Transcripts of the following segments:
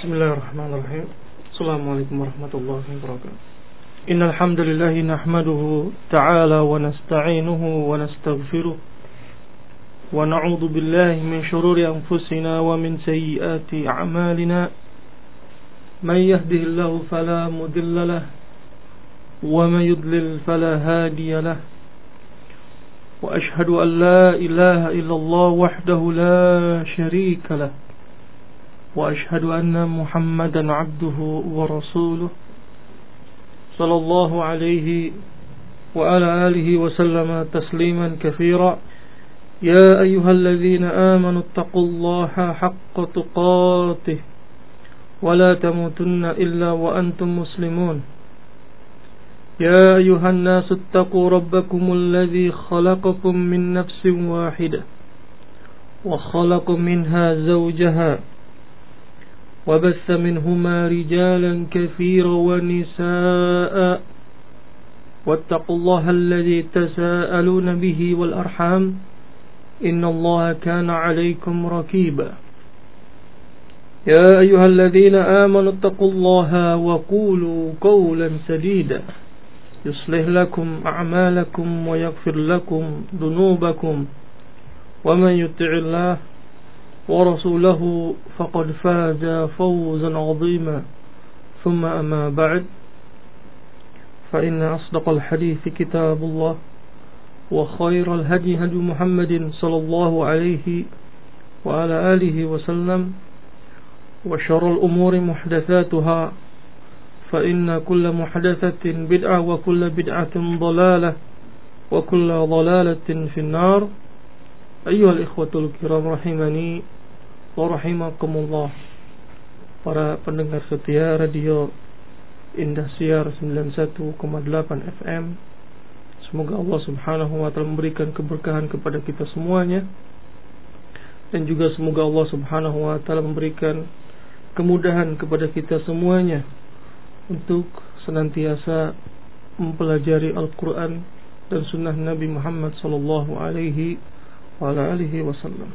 Bismillahirrahmanirrahim. Assalamualaikum warahmatullahi wabarakatuh. Innal hamdalillah nahmaduhu ta'ala wa nasta'inuhu wa nastaghfiruh wa na'udzu billahi min shururi anfusina wa min sayyiati a'malina. May yahdihillahu fala mudilla lahu wa may yudlil fala hadiya lahu. Wa ashhadu an la ilaha illallah wahdahu la sharika lahu. وأشهد أن محمدا عبده ورسوله صلى الله عليه وعلى آله وسلم تسليما كثيرا. يا أيها الذين آمنوا اتقوا الله حق تقاته ولا تموتن إلا وأنتم مسلمون. يا أيها الناس اتقوا ربكم الذي خلقكم من نفس واحدة وخلق منها زوجها وبث منهما رجالا كثيرا ونساء واتقوا الله الذي تساءلون به والأرحام إن الله كان عليكم رقيبا. يا أيها الذين آمنوا اتقوا الله وقولوا قولا سديدا يصلح لكم أعمالكم ويغفر لكم ذنوبكم ومن يطع الله ورسوله فقد فاز فوزا عظيما. ثم أما بعد فإن أصدق الحديث كتاب الله وخير الهدي هدي محمد صلى الله عليه وعلى آله وسلم وشر الأمور محدثاتها فإن كل محدثة بدعة وكل بدعة ضلالة وكل ضلالة في النار. Ayyuhal ikhwatul kiram rahimani wa rahimakumullah. Para pendengar setia Radio Indah Siar 91,8 FM, semoga Allah subhanahu wa ta'ala memberikan keberkahan kepada kita semuanya, dan juga semoga Allah subhanahu wa ta'ala memberikan kemudahan kepada kita semuanya untuk senantiasa mempelajari Al-Quran dan sunnah Nabi Muhammad sallallahu alaihi wasallam.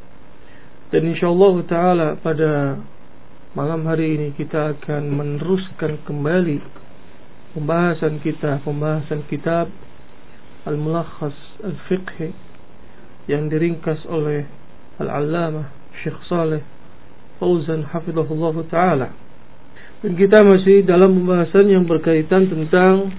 Dan insyaallah ta'ala pada malam hari ini kita akan meneruskan kembali pembahasan kitab Al-Mulakhas Al-Fiqhi yang diringkas oleh Al-Allamah Syekh Shalih Fauzan hafizahullah ta'ala. Dan kita masih dalam pembahasan yang berkaitan tentang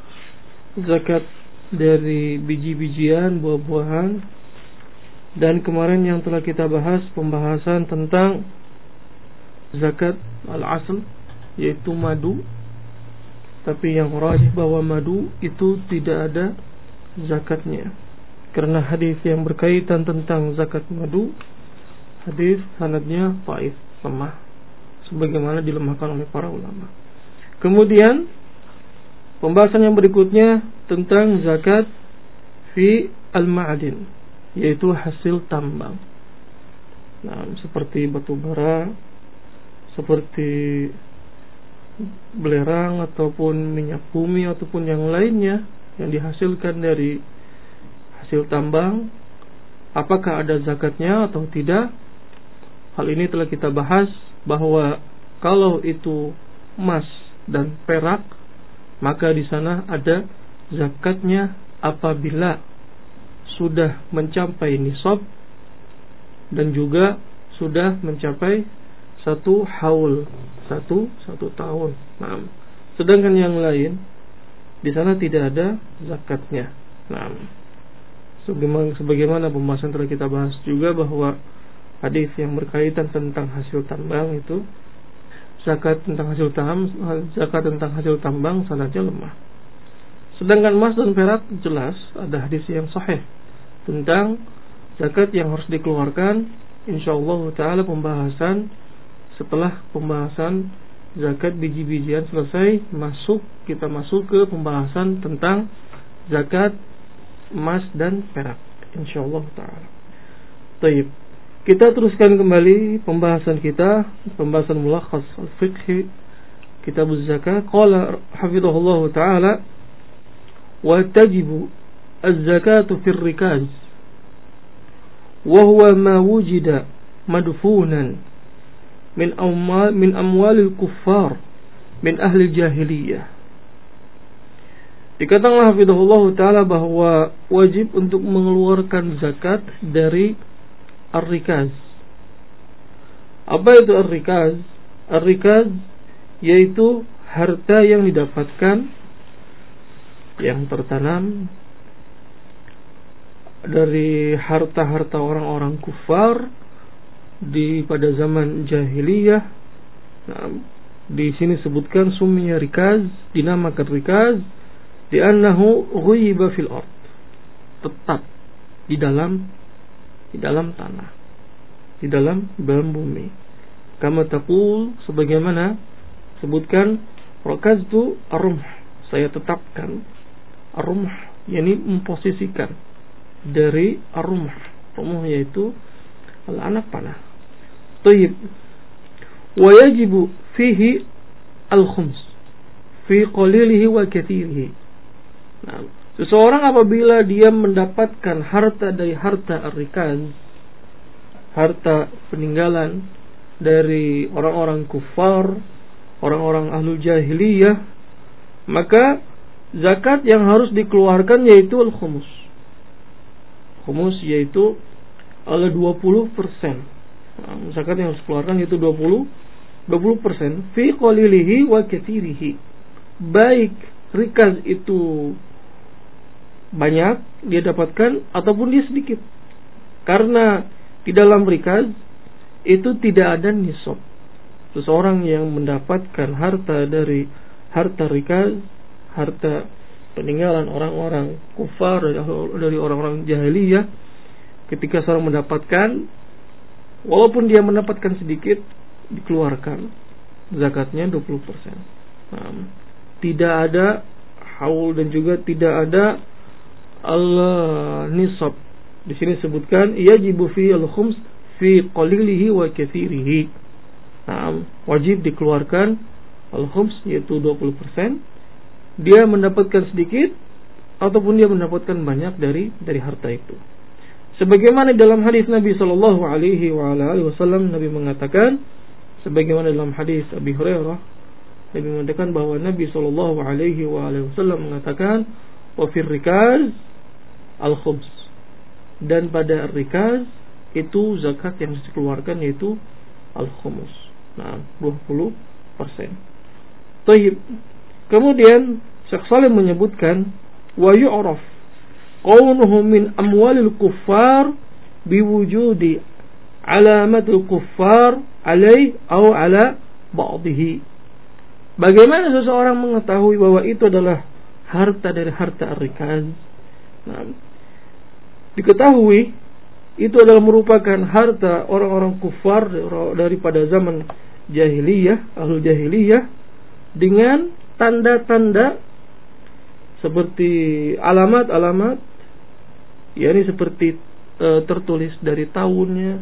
zakat dari biji-bijian, buah-buahan. Dan kemarin yang telah kita bahas pembahasan tentang zakat al-asl, yaitu madu. Tapi yang rajih bahwa madu itu tidak ada zakatnya, karena hadis yang berkaitan tentang zakat madu, hadis sanadnya dhaif, lemah, sebagaimana dilemahkan oleh para ulama. Kemudian pembahasan yang berikutnya tentang zakat fi al-ma'adin, yaitu hasil tambang. Nah, seperti batu bara, seperti belerang ataupun minyak bumi ataupun yang lainnya yang dihasilkan dari hasil tambang, apakah ada zakatnya atau tidak? Hal ini telah kita bahas bahwa kalau itu emas dan perak, maka di sana ada zakatnya apabila sudah mencapai nisab dan juga sudah mencapai satu haul, satu tahun. Nah, sedangkan yang lain di sana tidak ada zakatnya. Nah, sebagaimana pembahasan telah kita bahas juga bahwa hadis yang berkaitan tentang hasil tambang itu, zakat tentang hasil tambang sanadnya lemah. Sedangkan emas dan perak jelas ada hadis yang sahih tentang zakat yang harus dikeluarkan. Insyaallah ta'ala pembahasan setelah pembahasan zakat biji-bijian selesai, kita masuk ke pembahasan tentang zakat emas dan perak, insyaallah ta'ala. Baik, kita teruskan kembali pembahasan mulakhas al-fiqhi kitab az-zakat. Qala hafizahullah ta'ala wa tajibu az-zakatu fi ar-rikaz wa huwa ma wujida madfunan min amwalil kuffar min ahli jahiliyah. Dikatakan hafizahullah taala bahwa wajib untuk mengeluarkan zakat dari ar-rikaz. Apa itu ar-rikaz? Ar-rikaz yaitu harta yang didapatkan, yang tertanam dari harta-harta orang-orang kufar pada zaman jahiliyah. Nah, di sini sebutkan summiya rikaz, dinamakan rikaz li'annahu ghuyiba fil ard, tetap di dalam tanah, di dalam bumi. Kama taqul, sebagaimana sebutkan rakaztu ar-rumh, saya tetapkan ar-rumh, yakni memposisikan dari ar-rumh. Rumh yaitu anak panah. Tayyib. Wa yajibu fihi al-khums fi qalilihi wa kathirihi. Nah, seseorang apabila dia mendapatkan harta dari harta ar-rikaz, harta peninggalan dari orang-orang kufar, orang-orang ahlul jahiliyah, maka zakat yang harus dikeluarkan yaitu al-khumus. Khumus yaitu 20%. Nah, zakat yang harus dikeluarkan yaitu 20% fi qalilihi wa kathirihi. Baik rikaz itu banyak dia dapatkan ataupun dia sedikit. Karena di dalam rikaz itu tidak ada nisab. Seseorang yang mendapatkan harta dari harta rikaz, harta peninggalan orang-orang kufar, dari orang-orang jahiliyah, ketika seorang mendapatkan, walaupun dia mendapatkan sedikit, dikeluarkan zakatnya 20%. Nah, tidak ada haul dan juga tidak ada al-nisab. Di sini sebutkan yajibu fi al-khums fi qalilihi wa kathirihi. Nah, wajib dikeluarkan al-khums yaitu 20%. Dia mendapatkan sedikit ataupun dia mendapatkan banyak dari harta itu. Sebagaimana dalam hadis Nabi sallallahu alaihi wasallam, Nabi mengatakan, sebagaimana dalam hadis Abi Hurairah, Nabi mengatakan bahwa Nabi sallallahu alaihi wasallam mengatakan, wa fir rikaz al-khums, dan pada rikaz itu zakat yang dikeluarkan yaitu al-khumus. Nah, 20%. Tayyib. Kemudian Syekh Salim menyebutkan wa yu'raf qawnuhu min amwalil kuffar biwujudi alamatul kuffar alaih atau ala ba'dihi. Bagaimana seseorang mengetahui bahwa itu adalah harta dari harta ar-rikaz? Nah, diketahui itu adalah merupakan harta orang-orang kufar daripada zaman jahiliyah, ahlul jahiliyah, dengan tanda-tanda seperti alamat-alamat, yakni seperti tertulis dari tahunnya,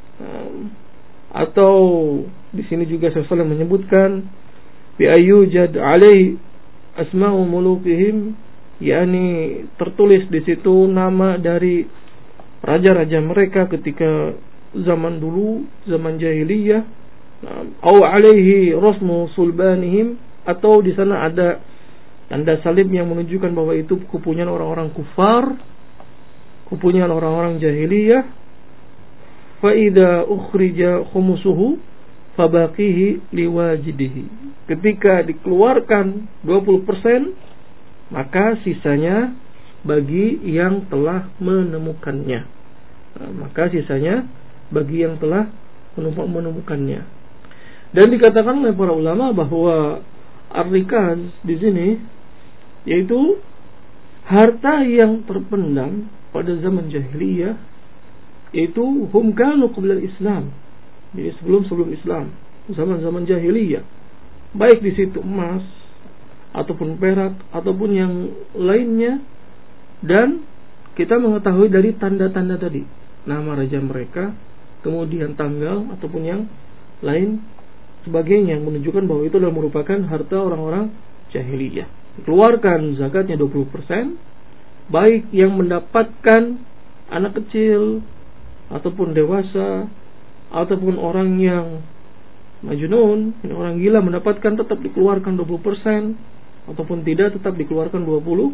atau di sini juga Syaikhul menyebutkan bi ayyujad alai asma'u mulukihim, yakni tertulis di situ nama dari raja-raja mereka ketika zaman dulu, zaman jahiliyah, atau alaihi rasmu sulbanihim, atau di sana ada tanda salib yang menunjukkan bahwa itu kepunyaan orang-orang kufar, kepunyaan orang-orang jahiliyah. Fa idza ukhrija khumusuhu fabaqihi liwajidihi. Ketika dikeluarkan 20%, maka sisanya bagi yang telah menemukannya. Maka sisanya bagi yang telah menemukannya. Dan dikatakan oleh para ulama bahwa ar-rikaz di sini yaitu harta yang terpendam pada zaman jahiliyah, yaitu hum kanu qabla Islam. Jadi sebelum Islam, zaman-zaman jahiliyah, baik di situ emas ataupun perak ataupun yang lainnya. Dan kita mengetahui dari tanda-tanda tadi, nama raja mereka, kemudian tanggal ataupun yang lain sebagainya, yang menunjukkan bahwa itu adalah merupakan harta orang-orang jahiliyah. Keluarkan zakatnya 20%, baik yang mendapatkan anak kecil ataupun dewasa ataupun orang yang majnun, ini orang gila, mendapatkan tetap dikeluarkan 20%, ataupun tidak tetap dikeluarkan 20%.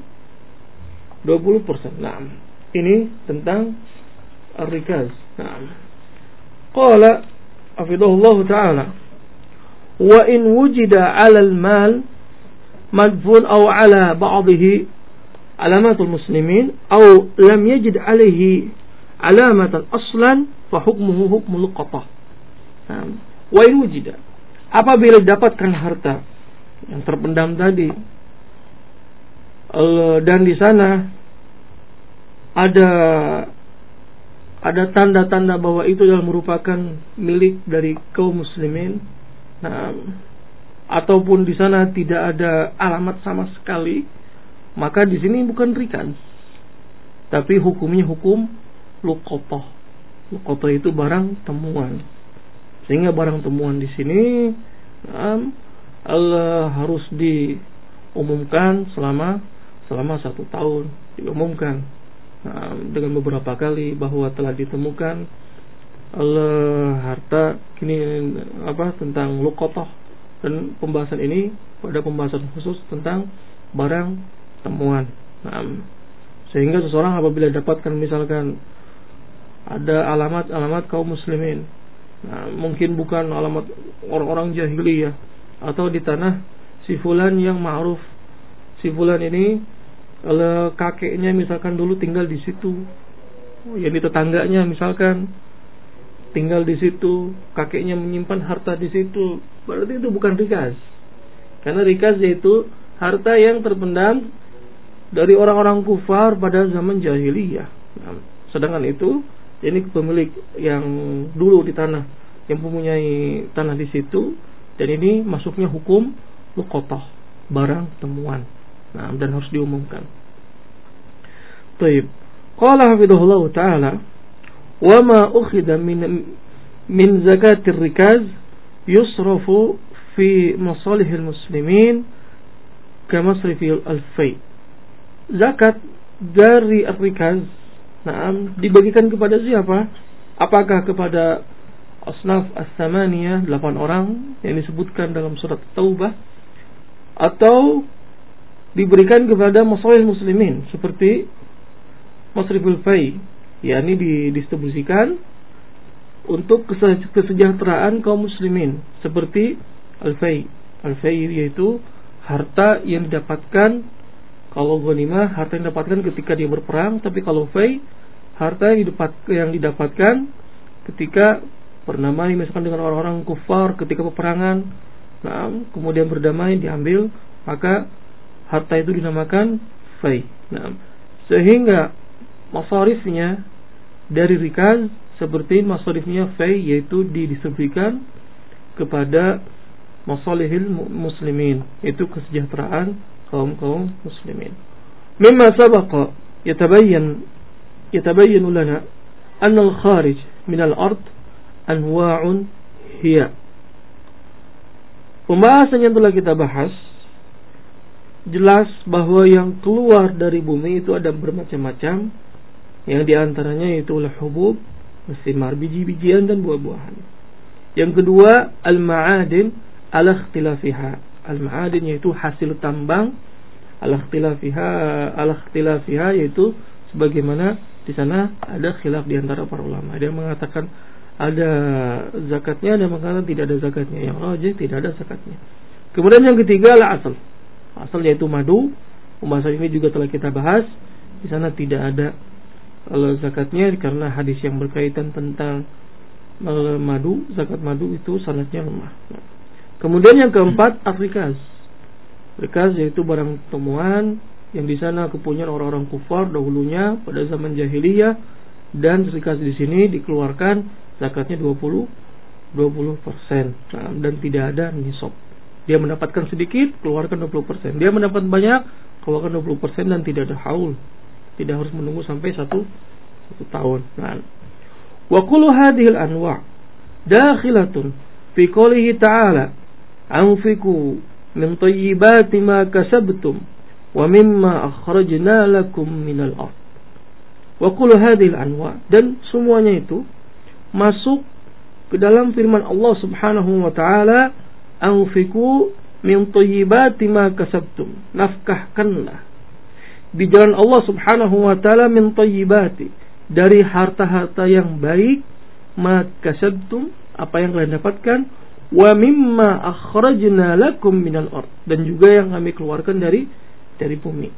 Nah, ini tentang ar-rikaz. Nah, qala hafidhahullah ta'ala, wa in wujida 'ala al-mal madfun aw 'ala ba'dihi alamatul muslimin aw lam yajid 'alayhi alamatan aslan fa hukmuhu hukmul qatah. Wa in wujida, apabila dapatkan harta yang terpendam tadi, dan di sana ada tanda-tanda bahwa itu adalah merupakan milik dari kaum muslimin, ataupun di sana tidak ada alamat sama sekali, maka di sini bukan rikaz, tapi hukumnya hukum luqatah. Luqatah itu barang temuan. Sehingga barang temuan di sini Allah harus diumumkan selama 1 tahun, diumumkan dengan beberapa kali bahwa telah ditemukan harta tentang luqatah, dan pembahasan ini pada pembahasan khusus tentang barang temuan. Sehingga seseorang apabila dapatkan misalkan ada alamat kaum muslimin, mungkin bukan alamat orang-orang jahiliyah, atau di tanah si fulan yang ma'ruf, si fulan ini kakeknya misalkan dulu tinggal di situ, jadi tetangganya misalkan tinggal di situ, kakeknya menyimpan harta di situ, berarti itu bukan rikaz. Karena rikaz yaitu harta yang terpendam dari orang-orang kufar pada zaman jahiliyah. Sedangkan itu ini pemilik yang dulu di tanah, yang mempunyai tanah di situ, dan ini masuknya hukum luqatah, barang temuan. Dan harus diumumkan. Baik. Qala hafidhahullah ta'ala, wa ma ukhida min zakatir rikaz yusrafu fi masalihil muslimin kama masrifil al-fay. Zakat dari ar-rikaz dibagikan kepada siapa? Apakah kepada asnaf as-samaniyah, 8 orang yang disebutkan dalam surat Taubah, atau diberikan kepada masalih muslimin seperti masriful fay, yakni didistribusikan untuk kesejahteraan kaum muslimin seperti al-fay. Al-fay yaitu harta yang didapatkan, kalau ghanimah harta yang didapatkan ketika dia berperang, tapi kalau fay harta yang didapatkan ketika berdamai misalkan dengan orang-orang kufar ketika peperangan, kemudian berdamai diambil, maka harta itu dinamakan fay. Sehingga masarifnya dari rikaz seperti masarifnya fay, yaitu didistribusikan kepada masalihil muslimin, itu kesejahteraan kaum muslimin. Mimma sabaqa yatabayyanu lana anna al-kharij min al-ard anwa'un hiya. Pembahasan yang telah kita bahas jelas bahwa yang keluar dari bumi itu ada bermacam-macam, yang diantaranya itu hubub, thimar, biji-bijian dan buah-buahan. Yang kedua, al-ma'adin ala ikhtilafiha. Al-ma'adin yaitu hasil tambang, ala ikhtilafiha yaitu sebagaimana di sana ada khilaf di antara para ulama. Ada yang mengatakan ada zakatnya, ada yang mengatakan tidak ada zakatnya. Yang rajih tidak ada zakatnya. Kemudian yang ketiga adalah asal. Asal yaitu madu. Pembahasan ini juga telah kita bahas. Di sana tidak ada zakatnya karena hadis yang berkaitan tentang madu, zakat madu itu sanadnya lemah. Kemudian yang keempat, ar-rikaz. Rikaz yaitu barang temuan yang di sana kepunyaan orang-orang kufar dahulunya pada zaman jahiliyah, dan rikaz di sini dikeluarkan zakatnya 20%, dan tidak ada nisab. Dia mendapatkan sedikit, keluarkan 20%. Dia mendapat banyak, keluarkan 20%, dan tidak ada haul. Tidak harus menunggu sampai satu tahun. Wa kullu hadhihi al-anwa' dakhilatun fi qoulihi ta'ala anfiqu min thayyibati ma kasabtum wa mimma akhrajna lakum minal ardh. Wa kullu hadhihi al-anwa', dan semuanya itu masuk ke dalam firman Allah Subhanahu wa taala, "Anfiqu min thayyibati ma kasabtum." Nafkahkanlah di jalan Allah Subhanahu wa taala min thayyibati, dari harta-harta yang baik, ma kasabtum, apa yang kalian dapatkan, wa mimma akhrajna lakum minal ard, dan juga yang kami keluarkan dari bumi.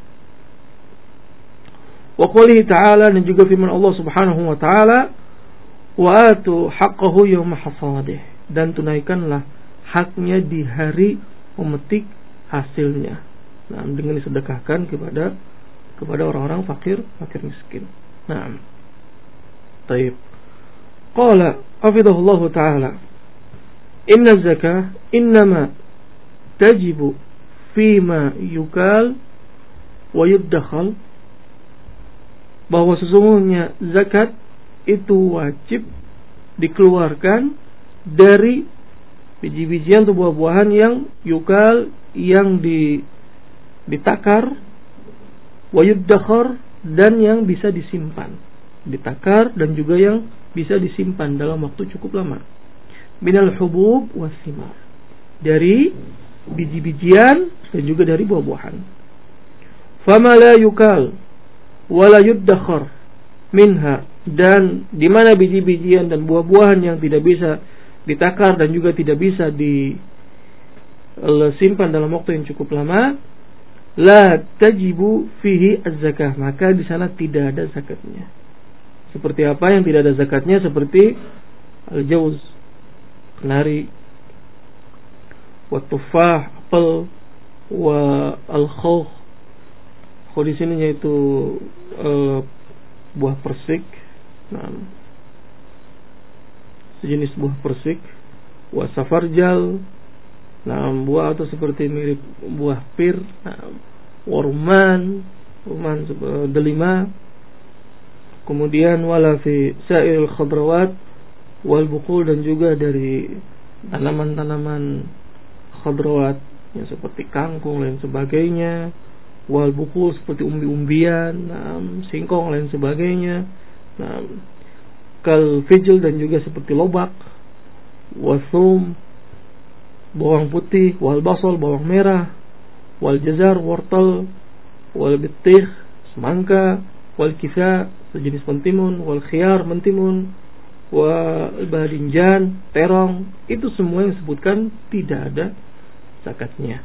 Wa qoulihi ta'ala, dan juga firman Allah Subhanahu wa taala, wa atu haqqahu yawma hasadih, dan tunaikanlah haknya di hari memetik hasilnya. Nah, dengan disedekahkan kepada orang-orang fakir miskin. Nah, baik. Qala hafidhahullah ta'ala, inna zakah innama tajibu fima yukal wa yuddakhal, bahwa sesungguhnya zakat itu wajib dikeluarkan dari biji-bijian atau buah-buahan yang yukal, yang ditakar, wa yuddakhar, dan yang bisa disimpan. Ditakar dan juga yang bisa disimpan dalam waktu cukup lama. Minal hubub wasimar, dari biji-bijian dan juga dari buah-buahan. Fama la yukal wala yuddakhar minha, dan di mana biji-bijian dan buah-buahan yang tidak bisa ditakar dan juga tidak bisa disimpan dalam waktu yang cukup lama, la tajibu fihi az-zakah, maka di sana tidak ada zakatnya. Seperti apa yang tidak ada zakatnya? Seperti al-jawz, kenari, wa tufah, apel, wa al-khawh. Di sini yaitu buah persik, nah, sejenis buah persik, wa safarjal, nah, buah atau seperti mirip buah pir, nah, wa rumman delima. Kemudian wala fi sa'il khadrawat wal buqul, dan juga dari tanaman-tanaman khadrawat yang seperti kangkung dan sebagainya, wal buqul seperti umbi-umbian, singkong dan sebagainya, kal fijl, dan juga seperti lobak, wasum, bawang putih, wal basal, bawang merah, wal jazar, wortel, wal bitih, semangka, wal kisa, sejenis mentimun, wal khiyar, mentimun, wal badinjan, terong. Itu semua yang disebutkan tidak ada zakatnya,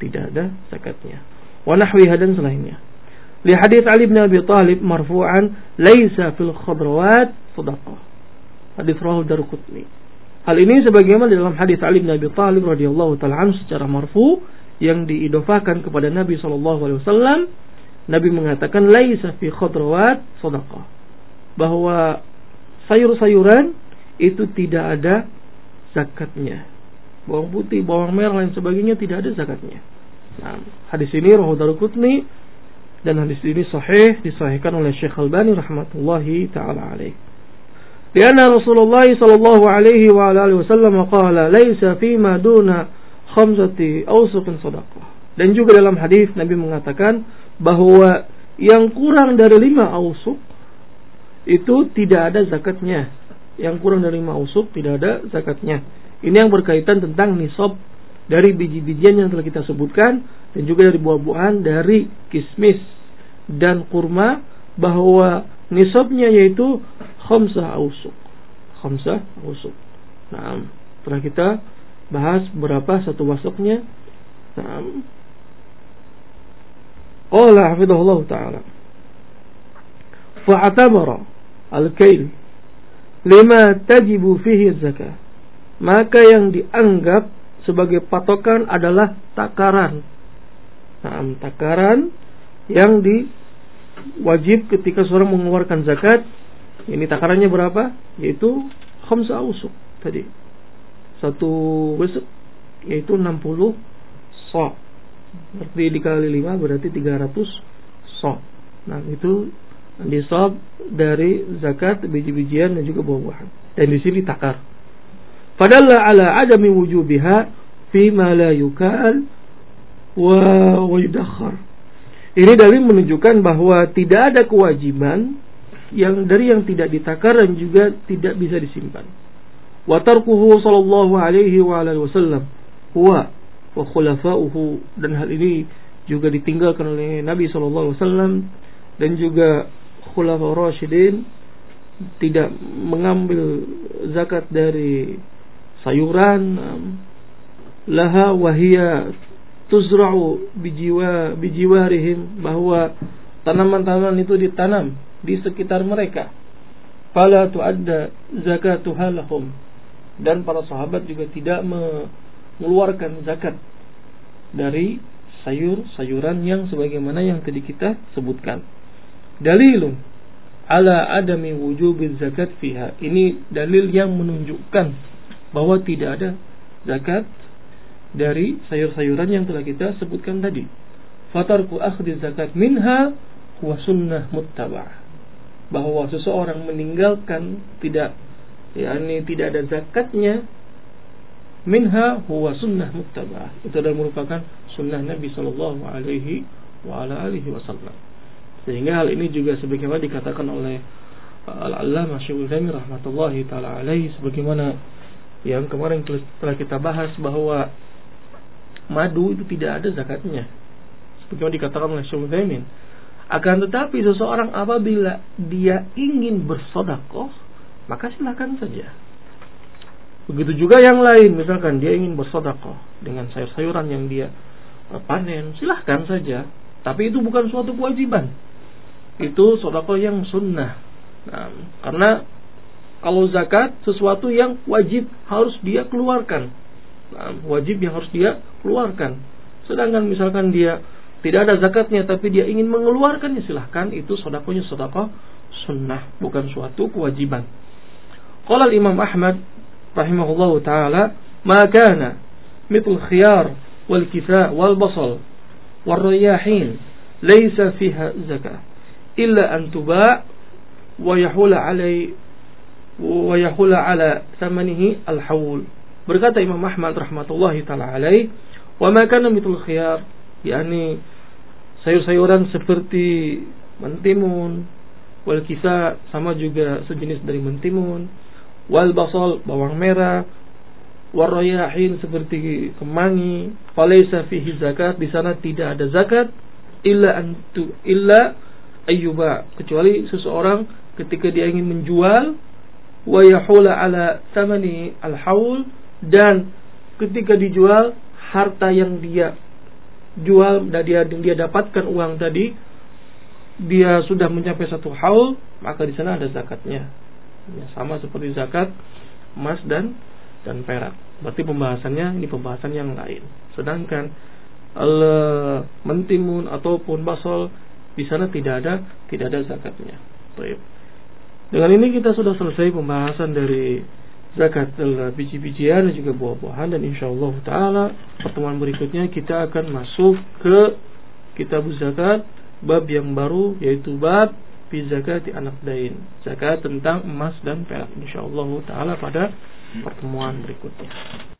wa nahwiha, dan selainnya. Li hadits Ali bin Abi Thalib marfu'an, laisa fil khadrawat shadaqah, hadits rawahu Daruqutni. Hal ini sebagaimana dalam hadits Ali bin Abi Thalib radhiyallahu ta'ala anhu secara marfu, yang diidofakan kepada Nabi SAW. Nabi mengatakan laisa fi khadrawat shadaqah, bahwa sayur-sayuran itu tidak ada zakatnya. Bawang putih, bawang merah dan sebagainya tidak ada zakatnya. Nah, hadis ini rawahu Daruqutni, dan hadis ini sahih, disahihkan oleh Syekh Albani rahmatullahi taala alaih. Karena Rasulullah sallallahu alaihi wa alihi wasallam qala laisa fima duna khamsati awsuqin shadaqah. Dan juga dalam hadis Nabi mengatakan bahwa yang kurang dari 5 ausuk itu tidak ada zakatnya. Yang kurang dari 5 ausuk tidak ada zakatnya. Ini yang berkaitan tentang nisab dari biji-bijian yang telah kita sebutkan, dan juga dari buah-buahan, dari kismis dan kurma, bahwa nisabnya yaitu khamsah ausuk. Nah, setelah kita bahas berapa satu wasuknya. Nah, qala hafidhahullah ta'ala, fa'atabara al-kail lima tajibu fihi zakah, maka yang dianggap sebagai patokan adalah takaran. Nah, takaran yang diwajib ketika seorang mengeluarkan zakat. Ini takarannya berapa? Yaitu khamsah ausuk tadi. Satu wasuk yaitu 60 sa'. Berarti dikali 5 berarti 300 sa'. Nah, itu nisab dari zakat biji-bijian dan juga buah-buahan. Dan di sini takar. Fadalla ala adami wujubiha fima la yukal wa yudakhar. Ini dalil menunjukkan bahwa tidak ada kewajiban yang tidak ditakar dan juga tidak bisa disimpan. wa tarkuhu sallallahu alaihi wa alihi wasallam huwa wa khulafa'uhu, dan hal ini juga ditinggalkan oleh Nabi sallallahu alaihi wasallam dan juga khulafa rasyidin, tidak mengambil zakat dari sayuran, laha wahia tuzra'u bijiwarihim, bahwa tanaman-tanaman itu ditanam di sekitar mereka, fala tu'adda zakatuha lahum, dan para sahabat juga tidak mengeluarkan zakat dari sayur-sayuran yang sebagaimana yang tadi kita sebutkan. Dalilun ala adami wujubiz zakat fiha, ini dalil yang menunjukkan bahwa tidak ada zakat dari sayur-sayuran yang telah kita sebutkan tadi. Fatarku akhdhi zakat minha huwa sunnah muttaba'ah, bahwa seseorang meninggalkan tidak ada zakatnya, minha huwa sunnah muttaba'ah, itu adalah merupakan sunnah Nabi sallallahu alaihi wa ala alihi wasallam. Sehingga hal ini juga sebagaimana dikatakan oleh Al-Allamah Syekhul Utsaimin rahmatullahi taala alaihi, sebagaimana yang kemarin telah kita bahas bahwa madu itu tidak ada zakatnya, sebagaimana dikatakan oleh Syekhul Utsaimin. Akan tetapi seseorang apabila dia ingin bersedekah, maka silakan saja. Begitu juga yang lain, misalkan dia ingin bersedekah dengan sayur-sayuran yang dia panen, silahkan saja. Tapi itu bukan suatu kewajiban, itu sedekah yang sunnah. Nah, karena kalau zakat sesuatu yang wajib harus dia keluarkan, wajib yang harus dia keluarkan. Sedangkan misalkan dia tidak ada zakatnya tapi dia ingin mengeluarkannya, silahkan, itu sedekahnya sedekah sunnah, bukan suatu kewajiban. Qala Imam Ahmad rahimahullahu taala, ma kana mithl khiyar wal kisa wal basal wal riyahin laysa fiha zakah illa an tuba' wa yahula ala thamanihi al hawl. Berkata Imam Ahmad rahmatullahi taala alaih, wa ma kana mithl khiyar, yakni sayur-sayuran seperti mentimun, wal kisa sama juga sejenis dari mentimun, wal basal bawang merah, wal riyahin seperti kemangi, falaysa fihi zakat, di sana tidak ada zakat, illa ayyuba, kecuali seseorang ketika dia ingin menjual, wa yahula ala thamani al-haul, dan ketika dijual harta yang dia jual dan dia dapatkan uang tadi, dia sudah mencapai satu haul, maka di sana ada zakatnya. Ya, sama seperti zakat emas dan perak. Berarti pembahasannya ini pembahasan yang lain. Sedangkan mentimun ataupun basal di sana tidak ada zakatnya. Baik. Dengan ini kita sudah selesai pembahasan dari zakat biji-bijian dan juga buah-buahan, dan insyaallah taala pertemuan berikutnya kita akan masuk ke kitab zakat, bab yang baru, yaitu bab fi zakati an-naqdain, zakat tentang emas dan perak, insyaallah taala pada pertemuan berikutnya.